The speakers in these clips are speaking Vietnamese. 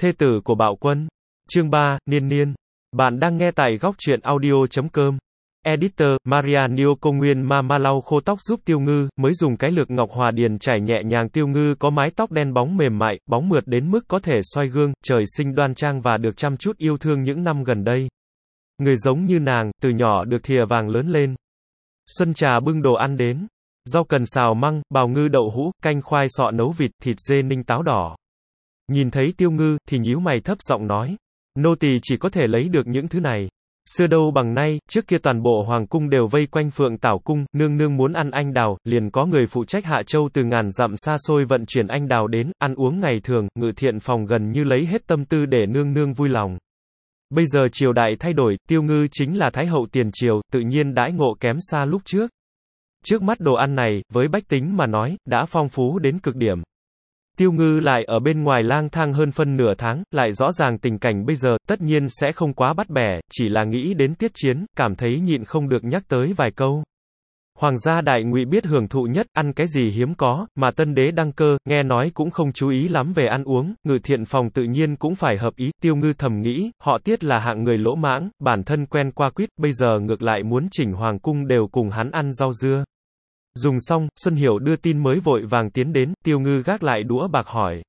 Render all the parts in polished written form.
Thê tử của Bạo Quân. Chương 3, Niên Niên. Bạn đang nghe tại góc truyện audio.com. Editor, Maria Nio Công Nguyên Ma lau khô tóc giúp Tiêu Ngư, mới dùng cái lược ngọc hòa điền trải nhẹ nhàng. Tiêu Ngư có mái tóc đen bóng mềm mại, bóng mượt đến mức có thể soi gương, trời sinh đoan trang và được chăm chút yêu thương những năm gần đây. Người giống như nàng, từ nhỏ được thìa vàng lớn lên. Xuân Trà bưng đồ ăn đến. Rau cần xào măng, bào ngư đậu hũ, canh khoai sọ nấu vịt, thịt dê ninh táo đỏ. Nhìn thấy Tiêu Ngư, thì nhíu mày thấp giọng nói. Nô tỳ chỉ có thể lấy được những thứ này. Xưa đâu bằng nay, trước kia toàn bộ hoàng cung đều vây quanh Phượng Tảo cung, nương nương muốn ăn anh đào, liền có người phụ trách Hạ Châu từ ngàn dặm xa xôi vận chuyển anh đào đến, ăn uống ngày thường, Ngự Thiện phòng gần như lấy hết tâm tư để nương nương vui lòng. Bây giờ triều đại thay đổi, Tiêu Ngư chính là thái hậu tiền triều, tự nhiên đãi ngộ kém xa lúc trước. Trước mắt đồ ăn này, với bách tính mà nói, đã phong phú đến cực điểm. Tiêu Ngư lại ở bên ngoài lang thang hơn phân nửa tháng, lại rõ ràng tình cảnh bây giờ, tất nhiên sẽ không quá bắt bẻ, chỉ là nghĩ đến tiết chiến, cảm thấy nhịn không được nhắc tới vài câu. Hoàng gia đại ngụy biết hưởng thụ nhất, ăn cái gì hiếm có, mà tân đế đăng cơ, nghe nói cũng không chú ý lắm về ăn uống, Ngự Thiện phòng tự nhiên cũng phải hợp ý. Tiêu Ngư thầm nghĩ, họ Tiết là hạng người lỗ mãng, bản thân quen qua quýt, bây giờ ngược lại muốn chỉnh hoàng cung đều cùng hắn ăn rau dưa. Dùng xong, Xuân Hiểu đưa tin mới vội vàng tiến đến, Tiêu Ngư gác lại đũa bạc hỏi.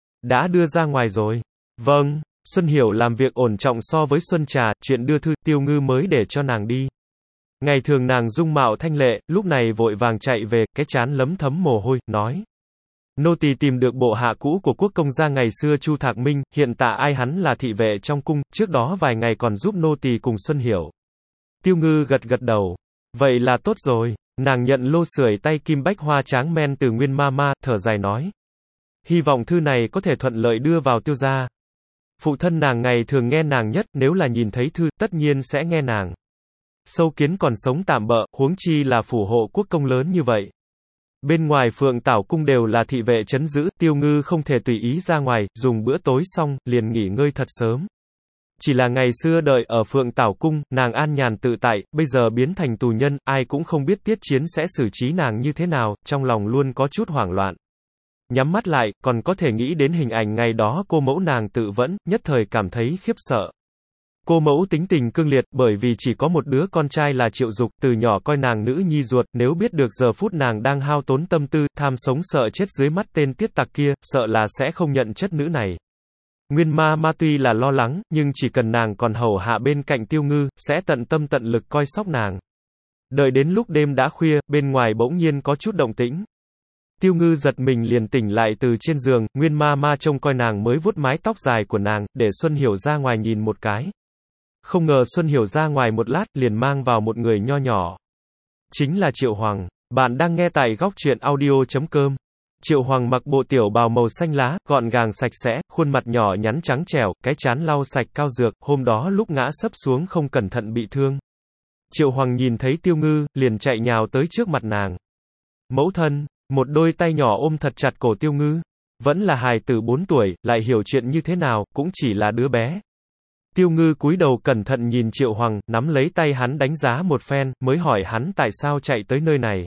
Đã đưa ra ngoài rồi. Vâng, Xuân Hiểu làm việc ổn trọng so với Xuân Trà, chuyện đưa thư, Tiêu Ngư mới để cho nàng đi. Ngày thường nàng dung mạo thanh lệ, lúc này vội vàng chạy về, cái trán lấm thấm mồ hôi, nói. Nô tỳ tìm được bộ hạ cũ của quốc công gia ngày xưa Chu Thạc Minh, hiện tại ai hắn là thị vệ trong cung, trước đó vài ngày còn giúp nô tỳ cùng Xuân Hiểu. Tiêu Ngư gật gật đầu. Vậy là tốt rồi. Nàng nhận lô sưởi tay kim bách hoa tráng men từ Nguyên Ma, thở dài nói. Hy vọng thư này có thể thuận lợi đưa vào Tiêu gia. Phụ thân nàng ngày thường nghe nàng nhất, nếu là nhìn thấy thư, tất nhiên sẽ nghe nàng. Sâu kiến còn sống tạm bợ, huống chi là phủ hộ quốc công lớn như vậy. Bên ngoài Phượng Tảo cung đều là thị vệ trấn giữ, Tiêu Ngư không thể tùy ý ra ngoài, dùng bữa tối xong, liền nghỉ ngơi thật sớm. Chỉ là ngày xưa đợi ở Phượng Tảo cung, nàng an nhàn tự tại, bây giờ biến thành tù nhân, ai cũng không biết tiết chiến sẽ xử trí nàng như thế nào, trong lòng luôn có chút hoảng loạn. Nhắm mắt lại, còn có thể nghĩ đến hình ảnh ngày đó cô mẫu nàng tự vẫn, nhất thời cảm thấy khiếp sợ. Cô mẫu tính tình cương liệt, bởi vì chỉ có một đứa con trai là Triệu Dục, từ nhỏ coi nàng nữ nhi ruột, nếu biết được giờ phút nàng đang hao tốn tâm tư, tham sống sợ chết dưới mắt tên tiết tặc kia, sợ là sẽ không nhận chất nữ này. Nguyên Ma tuy là lo lắng, nhưng chỉ cần nàng còn hầu hạ bên cạnh Tiêu Ngư, sẽ tận tâm tận lực coi sóc nàng. Đợi đến lúc đêm đã khuya, bên ngoài bỗng nhiên có chút động tĩnh. Tiêu Ngư giật mình liền tỉnh lại từ trên giường, Nguyên Ma trông coi nàng mới vuốt mái tóc dài của nàng, để Xuân Hiểu ra ngoài nhìn một cái. Không ngờ Xuân Hiểu ra ngoài một lát, liền mang vào một người nho nhỏ. Chính là Triệu Hoàng. Bạn đang nghe tại góc truyện audio.com. Triệu Hoàng mặc bộ tiểu bào màu xanh lá, gọn gàng sạch sẽ, khuôn mặt nhỏ nhắn trắng trẻo, cái trán lau sạch cao dược, hôm đó lúc ngã sấp xuống không cẩn thận bị thương. Triệu Hoàng nhìn thấy Tiêu Ngư, liền chạy nhào tới trước mặt nàng. Mẫu thân, một đôi tay nhỏ ôm thật chặt cổ Tiêu Ngư. Vẫn là hài tử 4 tuổi, lại hiểu chuyện như thế nào, cũng chỉ là đứa bé. Tiêu Ngư cúi đầu cẩn thận nhìn Triệu Hoàng, nắm lấy tay hắn đánh giá một phen, mới hỏi hắn tại sao chạy tới nơi này.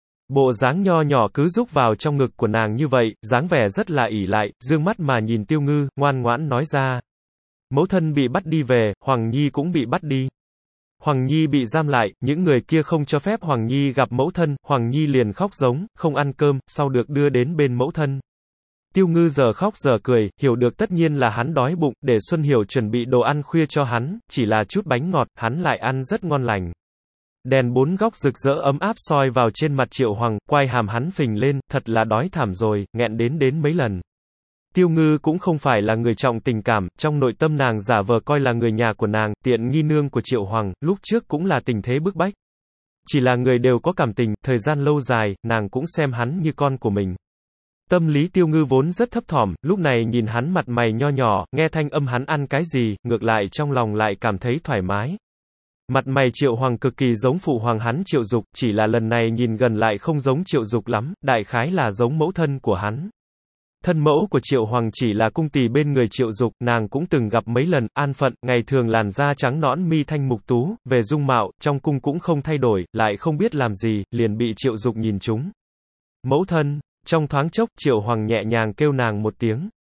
Bộ dáng nho nhỏ cứ rúc vào trong ngực của nàng như vậy, dáng vẻ rất là ỷ lại, dương mắt mà nhìn Tiêu Ngư, ngoan ngoãn nói ra. Mẫu thân bị bắt đi về, Hoàng Nhi cũng bị bắt đi. Hoàng Nhi bị giam lại, những người kia không cho phép Hoàng Nhi gặp mẫu thân, Hoàng Nhi liền khóc giống, không ăn cơm, sau được đưa đến bên mẫu thân. Tiêu Ngư giờ khóc giờ cười, hiểu được tất nhiên là hắn đói bụng, để Xuân Hiểu chuẩn bị đồ ăn khuya cho hắn, chỉ là chút bánh ngọt, hắn lại ăn rất ngon lành. Đèn 4 góc rực rỡ ấm áp soi vào trên mặt Triệu Hoàng, quai hàm hắn phình lên, thật là đói thảm rồi, nghẹn đến mấy lần. Tiêu Ngư cũng không phải là người trọng tình cảm, trong nội tâm nàng giả vờ coi là người nhà của nàng, tiện nghi nương của Triệu Hoàng, lúc trước cũng là tình thế bức bách. Chỉ là người đều có cảm tình, thời gian lâu dài, nàng cũng xem hắn như con của mình. Tâm lý Tiêu Ngư vốn rất thấp thỏm, lúc này nhìn hắn mặt mày nho nhỏ, nghe thanh âm hắn ăn cái gì, ngược lại trong lòng lại cảm thấy thoải mái. Mặt mày Triệu Hoàng cực kỳ giống phụ hoàng hắn Triệu Dục, chỉ là lần này nhìn gần lại không giống Triệu Dục lắm, đại khái là giống mẫu thân của hắn. Thân mẫu của Triệu Hoàng chỉ là cung tỳ bên người Triệu Dục, nàng cũng từng gặp mấy lần, an phận, ngày thường làn da trắng nõn mi thanh mục tú, về dung mạo, trong cung cũng không thay đổi, lại không biết làm gì, liền bị Triệu Dục nhìn trúng. Mẫu thân, trong thoáng chốc, Triệu Hoàng nhẹ nhàng kêu nàng một tiếng.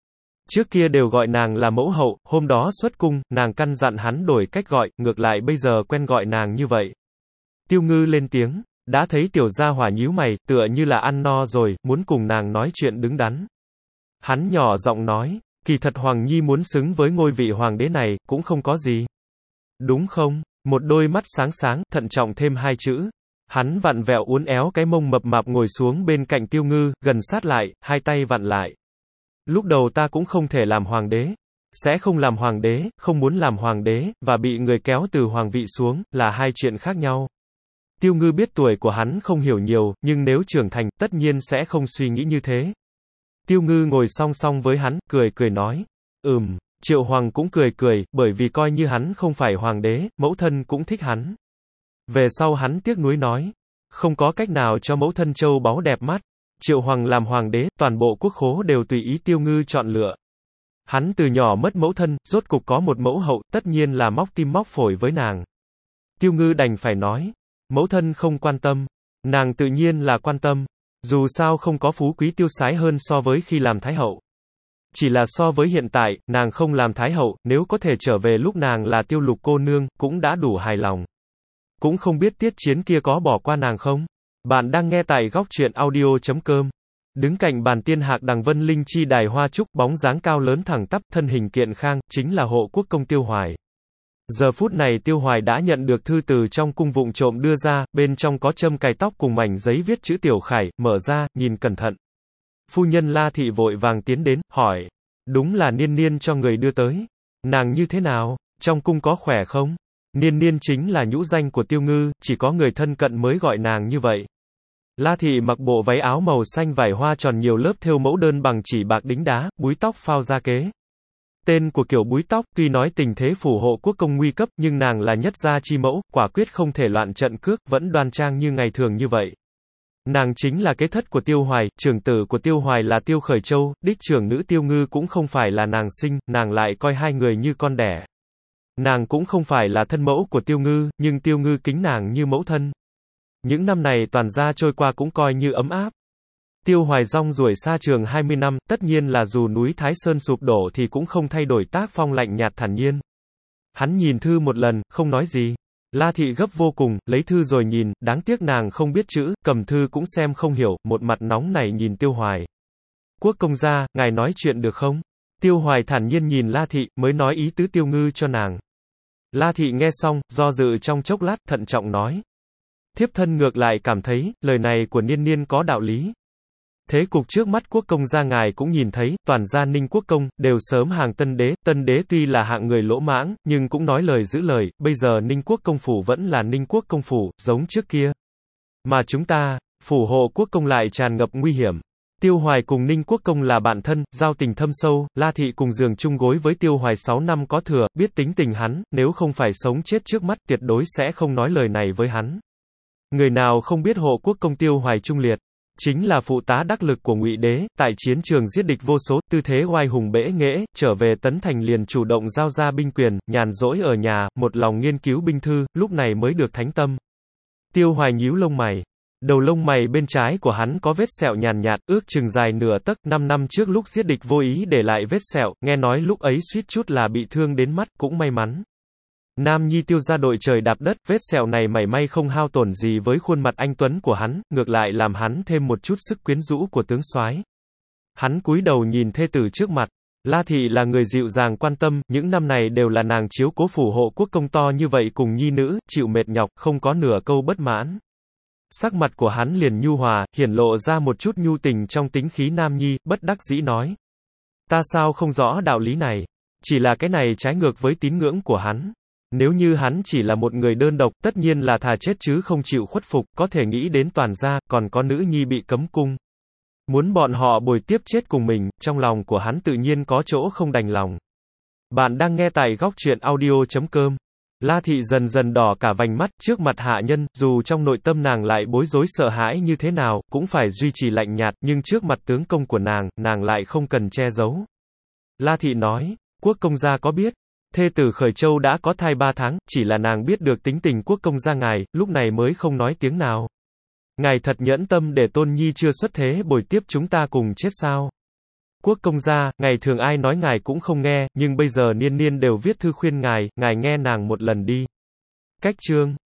Trước kia đều gọi nàng là mẫu hậu, hôm đó xuất cung, nàng căn dặn hắn đổi cách gọi, ngược lại bây giờ quen gọi nàng như vậy. Tiêu Ngư lên tiếng, đã thấy tiểu gia hỏa nhíu mày, tựa như là ăn no rồi, muốn cùng nàng nói chuyện đứng đắn. Hắn nhỏ giọng nói, kỳ thật Hoàng Nhi muốn xứng với ngôi vị hoàng đế này, cũng không có gì. Đúng không? Một đôi mắt sáng sáng, thận trọng thêm hai chữ. Hắn vặn vẹo uốn éo cái mông mập mạp ngồi xuống bên cạnh Tiêu Ngư, gần sát lại, hai tay vặn lại. Lúc đầu ta cũng không thể làm hoàng đế. Sẽ không làm hoàng đế, không muốn làm hoàng đế, và bị người kéo từ hoàng vị xuống, là hai chuyện khác nhau. Tiêu Ngư biết tuổi của hắn không hiểu nhiều, nhưng nếu trưởng thành, tất nhiên sẽ không suy nghĩ như thế. Tiêu Ngư ngồi song song với hắn, cười nói. Triệu Hoàng cũng cười, bởi vì coi như hắn không phải hoàng đế, mẫu thân cũng thích hắn. Về sau hắn tiếc nuối nói. Không có cách nào cho mẫu thân châu báu đẹp mắt. Triệu Hoàng làm hoàng đế, toàn bộ quốc khố đều tùy ý Tiêu Ngư chọn lựa. Hắn từ nhỏ mất mẫu thân, rốt cục có một mẫu hậu, tất nhiên là móc tim móc phổi với nàng. Tiêu Ngư đành phải nói. Mẫu thân không quan tâm. Nàng tự nhiên là quan tâm. Dù sao không có phú quý tiêu sái hơn so với khi làm thái hậu. Chỉ là so với hiện tại, nàng không làm thái hậu, nếu có thể trở về lúc nàng là Tiêu Lục cô nương, cũng đã đủ hài lòng. Cũng không biết Tiết Chiến kia có bỏ qua nàng không? Bạn đang nghe tại góc truyện audio.com. Đứng cạnh bàn tiên hạc đằng vân linh chi đài hoa trúc, bóng dáng cao lớn thẳng tắp, thân hình kiện khang, chính là hộ quốc công Tiêu Hoài. Giờ phút này Tiêu Hoài đã nhận được thư từ trong cung vụng trộm đưa ra, bên trong có châm cài tóc cùng mảnh giấy viết chữ Tiểu Khải, mở ra, nhìn cẩn thận. Phu nhân La Thị vội vàng tiến đến, hỏi. Đúng là Niên Niên cho người đưa tới. Nàng như thế nào? Trong cung có khỏe không? Niên Niên chính là nhũ danh của Tiêu Ngư, chỉ có người thân cận mới gọi nàng như vậy. La Thị mặc bộ váy áo màu xanh vải hoa tròn nhiều lớp thêu mẫu đơn bằng chỉ bạc đính đá, búi tóc phao ra kế. Tên của kiểu búi tóc, tuy nói tình thế phủ hộ quốc công nguy cấp, nhưng nàng là nhất gia chi mẫu, quả quyết không thể loạn trận cước, vẫn đoan trang như ngày thường như vậy. Nàng chính là kế thất của Tiêu Hoài, trưởng tử của Tiêu Hoài là Tiêu Khởi Châu, đích trưởng nữ Tiêu Ngư cũng không phải là nàng sinh, nàng lại coi hai người như con đẻ. Nàng cũng không phải là thân mẫu của Tiêu Ngư, nhưng Tiêu Ngư kính nàng như mẫu thân. Những năm này toàn gia trôi qua cũng coi như ấm áp. Tiêu Hoài rong ruổi xa trường 20 năm, tất nhiên là dù núi Thái Sơn sụp đổ thì cũng không thay đổi tác phong lạnh nhạt thản nhiên. Hắn nhìn thư một lần, không nói gì. La Thị gấp vô cùng, lấy thư rồi nhìn, đáng tiếc nàng không biết chữ, cầm thư cũng xem không hiểu, một mặt nóng nảy nhìn Tiêu Hoài. Quốc công gia, ngài nói chuyện được không? Tiêu Hoài thản nhiên nhìn La Thị, mới nói ý tứ Tiêu Ngư cho nàng. La Thị nghe xong, do dự trong chốc lát, thận trọng nói. Thiếp thân ngược lại cảm thấy, lời này của Niên Niên có đạo lý. Thế cục trước mắt quốc công gia ngài cũng nhìn thấy, toàn gia Ninh quốc công, đều sớm hàng tân đế tuy là hạng người lỗ mãng, nhưng cũng nói lời giữ lời, bây giờ Ninh quốc công phủ vẫn là Ninh quốc công phủ, giống trước kia. Mà chúng ta, phủ hộ quốc công lại tràn ngập nguy hiểm. Tiêu Hoài cùng Ninh quốc công là bạn thân, giao tình thâm sâu, La Thị cùng giường chung gối với Tiêu Hoài 6 năm có thừa, biết tính tình hắn, nếu không phải sống chết trước mắt, tuyệt đối sẽ không nói lời này với hắn. Người nào không biết hộ quốc công Tiêu Hoài trung liệt, chính là phụ tá đắc lực của Ngụy Đế, tại chiến trường giết địch vô số, tư thế oai hùng bẽ nghễ, trở về Tấn Thành liền chủ động giao ra binh quyền, nhàn rỗi ở nhà, một lòng nghiên cứu binh thư, lúc này mới được thánh tâm. Tiêu Hoài nhíu lông mày. Đầu lông mày bên trái của hắn có vết sẹo nhàn nhạt, ước chừng dài nửa tấc, 5 năm trước lúc giết địch vô ý để lại vết sẹo, nghe nói lúc ấy suýt chút là bị thương đến mắt, cũng may mắn. Nam nhi Tiêu gia đội trời đạp đất, vết sẹo này mảy may không hao tổn gì với khuôn mặt anh tuấn của hắn, ngược lại làm hắn thêm một chút sức quyến rũ của tướng soái. Hắn cúi đầu nhìn thê tử trước mặt. La Thị là người dịu dàng quan tâm, những năm này đều là nàng chiếu cố phủ hộ quốc công to như vậy cùng nhi nữ, chịu mệt nhọc, không có nửa câu bất mãn. Sắc mặt của hắn liền nhu hòa, hiển lộ ra một chút nhu tình trong tính khí nam nhi, bất đắc dĩ nói. Ta sao không rõ đạo lý này? Chỉ là cái này trái ngược với tín ngưỡng của hắn. Nếu như hắn chỉ là một người đơn độc, tất nhiên là thà chết chứ không chịu khuất phục, có thể nghĩ đến toàn gia, còn có nữ nhi bị cấm cung. Muốn bọn họ bồi tiếp chết cùng mình, trong lòng của hắn tự nhiên có chỗ không đành lòng. Bạn đang nghe tại góc truyện audio.com. La Thị dần dần đỏ cả vành mắt, trước mặt hạ nhân, dù trong nội tâm nàng lại bối rối sợ hãi như thế nào, cũng phải duy trì lạnh nhạt, nhưng trước mặt tướng công của nàng lại không cần che giấu. La Thị nói, quốc công gia có biết, thê tử Khởi Châu đã có thai 3 tháng, chỉ là nàng biết được tính tình quốc công gia ngài, lúc này mới không nói tiếng nào. Ngài thật nhẫn tâm để tôn nhi chưa xuất thế bồi tiếp chúng ta cùng chết sao? Quốc công gia, ngày thường ai nói ngài cũng không nghe, nhưng bây giờ Niên Niên đều viết thư khuyên ngài nghe nàng một lần đi. Cách chương